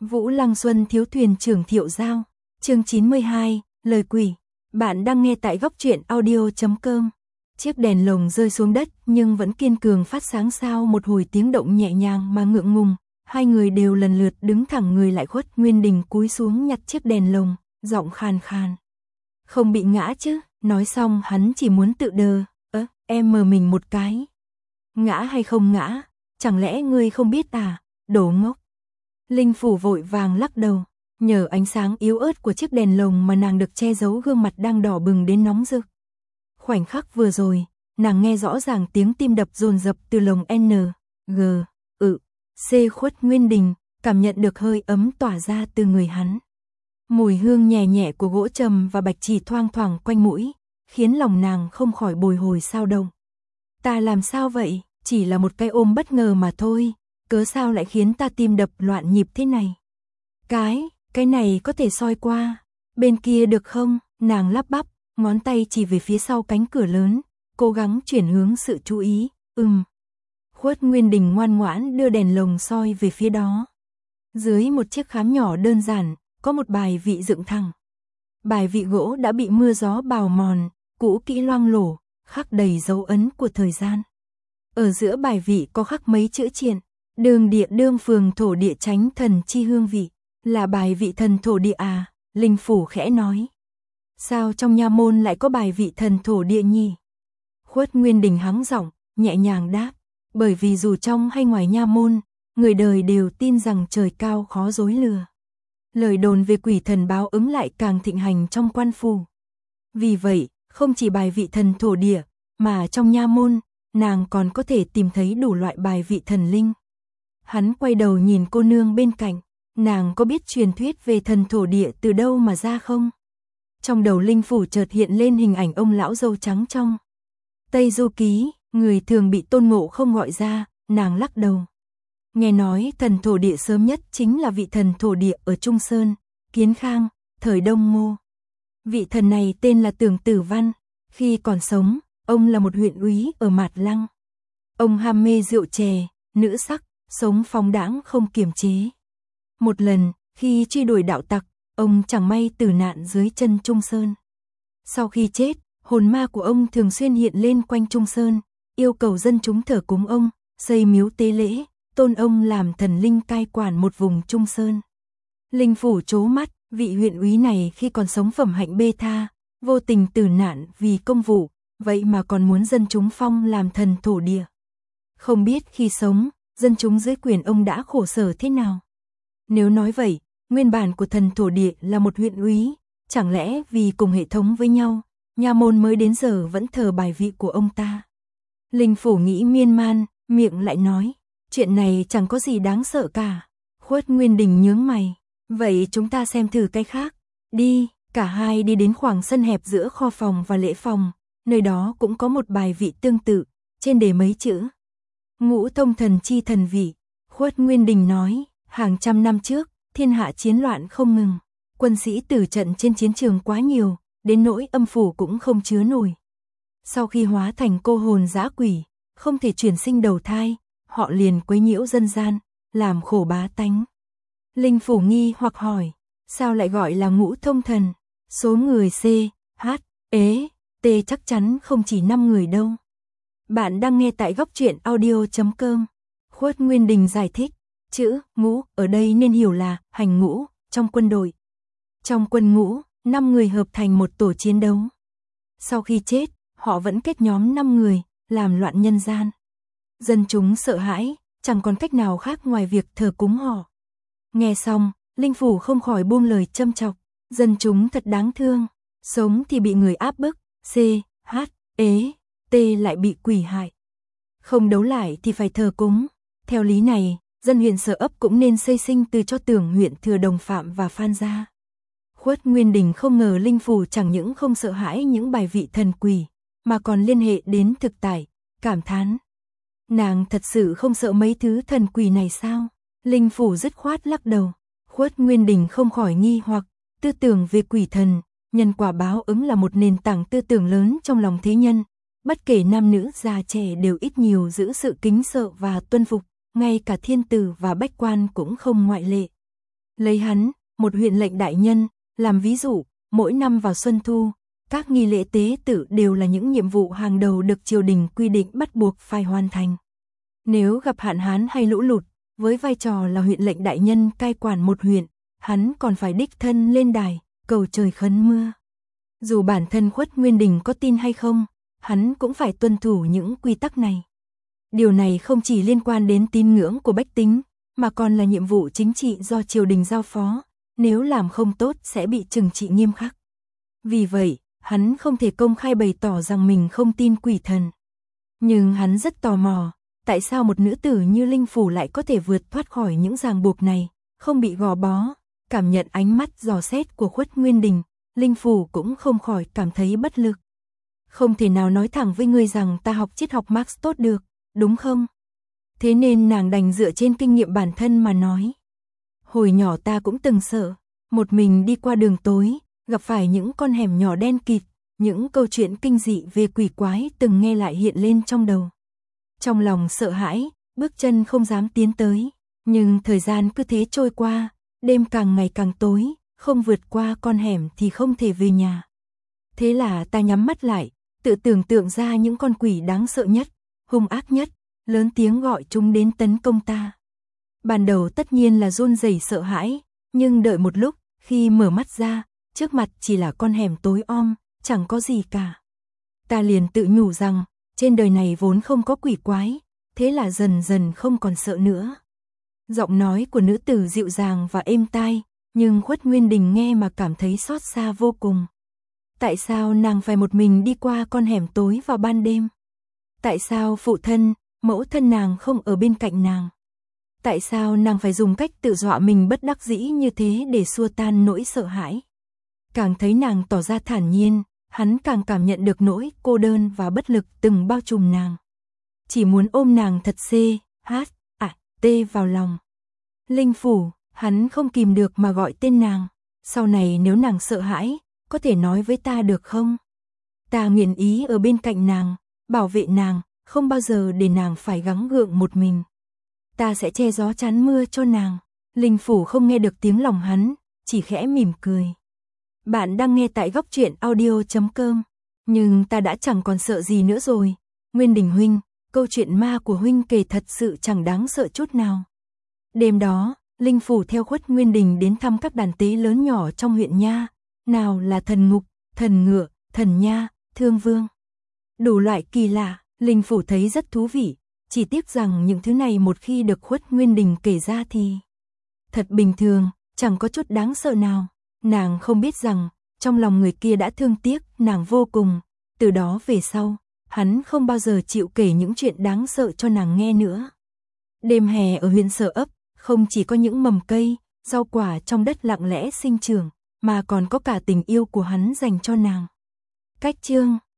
Vũ Lăng Xuân thiếu thuyền trưởng Thiệu Giao. Chương 92, lời quỷ. Bạn đang nghe tại góc truyện audio.com. Chiếc đèn lồng rơi xuống đất nhưng vẫn kiên cường phát sáng sau một hồi tiếng động nhẹ nhàng mà ngượng ngùng. Hai người đều lần lượt đứng thẳng người lại. Khuất Nguyên Đình cúi xuống nhặt chiếc đèn lồng, giọng khàn khàn. Không bị ngã chứ? Nói xong hắn chỉ muốn tự đờ. Em mờ mình một cái. Ngã hay không ngã? Chẳng lẽ ngươi không biết à? Đồ ngốc. Linh Phủ vội vàng lắc đầu. Nhờ ánh sáng yếu ớt của chiếc đèn lồng mà nàng được che giấu gương mặt đang đỏ bừng đến nóng rực. Khoảnh khắc vừa rồi, nàng nghe rõ ràng tiếng tim đập dồn dập từ lồng N, G, C. Khuất Nguyên Đình, cảm nhận được hơi ấm tỏa ra từ người hắn. Mùi hương nhẹ nhẹ của gỗ trầm và bạch chỉ thoang thoảng quanh mũi, khiến lòng nàng không khỏi bồi hồi xao động. Ta làm sao vậy? Chỉ là một cái ôm bất ngờ mà thôi, cớ sao lại khiến ta tim đập loạn nhịp thế này? Cái này có thể soi qua, bên kia được không? Nàng lắp bắp, ngón tay chỉ về phía sau cánh cửa lớn, cố gắng chuyển hướng sự chú ý. Khuất Nguyên Đình ngoan ngoãn đưa đèn lồng soi về phía đó. Dưới một chiếc khám nhỏ đơn giản, có một bài vị dựng thẳng. Bài vị gỗ đã bị mưa gió bào mòn, cũ kỹ loang lổ, khắc đầy dấu ấn của thời gian. Ở giữa bài vị có khắc mấy chữ triện: đường địa đương phường thổ địa chánh thần chi hương vị. Là bài vị thần thổ địa à? Linh Phủ khẽ nói. Sao trong nha môn lại có bài vị thần thổ địa nhỉ? Khuất Nguyên Đình hắng giọng, nhẹ nhàng đáp. Bởi vì dù trong hay ngoài nha môn, người đời đều tin rằng trời cao khó dối lừa. Lời đồn về quỷ thần báo ứng lại càng thịnh hành trong quan phủ. Vì vậy, không chỉ bài vị thần thổ địa, mà trong nha môn, nàng còn có thể tìm thấy đủ loại bài vị thần linh. Hắn quay đầu nhìn cô nương bên cạnh, nàng có biết truyền thuyết về thần thổ địa từ đâu mà ra không? Trong đầu Linh Phủ chợt hiện lên hình ảnh ông lão râu trắng trong Tây Du Ký, người thường bị Tôn Ngộ Không gọi ra, nàng lắc đầu. Nghe nói thần thổ địa sớm nhất chính là vị thần thổ địa ở Trung Sơn, Kiến Khang, thời Đông Ngô. Vị thần này tên là Tưởng Tử Văn, khi còn sống, ông là một huyện úy ở Mạt Lăng. Ông ham mê rượu chè, nữ sắc, sống phóng đãng không kiềm chế. Một lần, khi truy đuổi đạo tặc, ông chẳng may tử nạn dưới chân Trung Sơn. Sau khi chết, hồn ma của ông thường xuyên hiện lên quanh Trung Sơn, yêu cầu dân chúng thờ cúng ông, xây miếu tế lễ, tôn ông làm thần linh cai quản một vùng Trung Sơn. Linh Phủ trố mắt, vị huyện úy này khi còn sống phẩm hạnh bê tha, vô tình tử nạn vì công vụ, vậy mà còn muốn dân chúng phong làm thần thổ địa. Không biết khi sống, dân chúng dưới quyền ông đã khổ sở thế nào. Nếu nói vậy, nguyên bản của thần thổ địa là một huyện úy, chẳng lẽ vì cùng hệ thống với nhau, nha môn mới đến giờ vẫn thờ bài vị của ông ta? Linh Phủ nghĩ miên man, miệng lại nói, chuyện này chẳng có gì đáng sợ cả. Khuất Nguyên Đình nhướng mày, vậy chúng ta xem thử cái khác. Đi, cả hai đi đến khoảng sân hẹp giữa kho phòng và lễ phòng, nơi đó cũng có một bài vị tương tự, trên đề mấy chữ: Ngũ thông thần chi thần vị. Khuất Nguyên Đình nói, hàng trăm năm trước, thiên hạ chiến loạn không ngừng, quân sĩ tử trận trên chiến trường quá nhiều, đến nỗi âm phủ cũng không chứa nổi. Sau khi hóa thành cô hồn dã quỷ, không thể chuyển sinh đầu thai, họ liền quấy nhiễu dân gian, làm khổ bá tánh. Linh Phủ nghi hoặc hỏi, sao lại gọi là ngũ thông thần? Số người C, H, E, T chắc chắn không chỉ 5 người đâu. Bạn đang nghe tại góc truyện audio.com. Khuất Nguyên Đình giải thích, chữ ngũ ở đây nên hiểu là hành ngũ trong quân đội. Trong quân ngũ, 5 người hợp thành một tổ chiến đấu. Sau khi chết, họ vẫn kết nhóm 5 người, làm loạn nhân gian. Dân chúng sợ hãi, chẳng còn cách nào khác ngoài việc thờ cúng họ. Nghe xong, Linh Phủ không khỏi buông lời châm chọc, dân chúng thật đáng thương, sống thì bị người áp bức, C, H, E, T lại bị quỷ hại. Không đấu lại thì phải thờ cúng. Theo lý này, dân huyện Sở Ấp cũng nên xây sinh từ cho Tưởng huyện Thừa Đồng Phạm và Phan gia. Khuất Nguyên Đình không ngờ Linh Phủ chẳng những không sợ hãi những bài vị thần quỷ, mà còn liên hệ đến thực tại, cảm thán. Nàng thật sự không sợ mấy thứ thần quỷ này sao? Linh Phủ dứt khoát lắc đầu. Khuất Nguyên Đình không khỏi nghi hoặc, tư tưởng về quỷ thần, nhân quả báo ứng là một nền tảng tư tưởng lớn trong lòng thế nhân. Bất kể nam nữ già trẻ đều ít nhiều giữ sự kính sợ và tuân phục, ngay cả thiên tử và bách quan cũng không ngoại lệ. Lấy hắn, một huyện lệnh đại nhân, làm ví dụ, mỗi năm vào xuân thu, các nghi lễ tế tự đều là những nhiệm vụ hàng đầu được triều đình quy định bắt buộc phải hoàn thành. Nếu gặp hạn hán hay lũ lụt, với vai trò là huyện lệnh đại nhân cai quản một huyện, hắn còn phải đích thân lên đài, cầu trời khấn mưa. Dù bản thân Khuất Nguyên Đình có tin hay không, hắn cũng phải tuân thủ những quy tắc này. Điều này không chỉ liên quan đến tín ngưỡng của bách tính, mà còn là nhiệm vụ chính trị do triều đình giao phó, nếu làm không tốt sẽ bị trừng trị nghiêm khắc. Vì vậy, hắn không thể công khai bày tỏ rằng mình không tin quỷ thần. Nhưng hắn rất tò mò, tại sao một nữ tử như Linh Phủ lại có thể vượt thoát khỏi những ràng buộc này, không bị gò bó. Cảm nhận ánh mắt dò xét của Khuất Nguyên Đình, Linh Phủ cũng không khỏi cảm thấy bất lực. Không thể nào nói thẳng với ngươi rằng ta học triết học Marx tốt được, đúng không? Thế nên nàng đành dựa trên kinh nghiệm bản thân mà nói. Hồi nhỏ ta cũng từng sợ, một mình đi qua đường tối, gặp phải những con hẻm nhỏ đen kịt, những câu chuyện kinh dị về quỷ quái từng nghe lại hiện lên trong đầu. Trong lòng sợ hãi, bước chân không dám tiến tới, nhưng thời gian cứ thế trôi qua, đêm càng ngày càng tối, không vượt qua con hẻm thì không thể về nhà. Thế là ta nhắm mắt lại, tự tưởng tượng ra những con quỷ đáng sợ nhất, hung ác nhất, lớn tiếng gọi chúng đến tấn công ta. Ban đầu tất nhiên là run rẩy sợ hãi, nhưng đợi một lúc, khi mở mắt ra, trước mặt chỉ là con hẻm tối om, chẳng có gì cả. Ta liền tự nhủ rằng, trên đời này vốn không có quỷ quái, thế là dần dần không còn sợ nữa. Giọng nói của nữ tử dịu dàng và êm tai, nhưng Khuất Nguyên Đình nghe mà cảm thấy xót xa vô cùng. Tại sao nàng phải một mình đi qua con hẻm tối vào ban đêm? Tại sao phụ thân, mẫu thân nàng không ở bên cạnh nàng? Tại sao nàng phải dùng cách tự dọa mình bất đắc dĩ như thế để xua tan nỗi sợ hãi? Càng thấy nàng tỏ ra thản nhiên, hắn càng cảm nhận được nỗi cô đơn và bất lực từng bao trùm nàng. Chỉ muốn ôm nàng thật tê vào lòng. Linh Phủ, hắn không kìm được mà gọi tên nàng. Sau này nếu nàng sợ hãi, có thể nói với ta được không? Ta nguyện ý ở bên cạnh nàng, bảo vệ nàng, không bao giờ để nàng phải gắng gượng một mình. Ta sẽ che gió chắn mưa cho nàng. Linh Phủ không nghe được tiếng lòng hắn, chỉ khẽ mỉm cười. Bạn đang nghe tại Góc Truyện Audio.com. Nhưng ta đã chẳng còn sợ gì nữa rồi. Nguyên Đình huynh, câu chuyện ma của huynh kể thật sự chẳng đáng sợ chút nào. Đêm đó, Linh Phủ theo Khuất Nguyên Đình đến thăm các đàn tế lớn nhỏ trong huyện nha. Nào là thần ngục, thần ngựa, thần nha, thương vương. Đủ loại kỳ lạ, Linh Phủ thấy rất thú vị. Chỉ tiếc rằng những thứ này một khi được Khuất Nguyên Đình kể ra thì thật bình thường, chẳng có chút đáng sợ nào. Nàng không biết rằng, trong lòng người kia đã thương tiếc nàng vô cùng. Từ đó về sau, hắn không bao giờ chịu kể những chuyện đáng sợ cho nàng nghe nữa. Đêm hè ở huyện Sở Ấp, không chỉ có những mầm cây, rau quả trong đất lặng lẽ sinh trưởng, mà còn có cả tình yêu của hắn dành cho nàng. Cách chương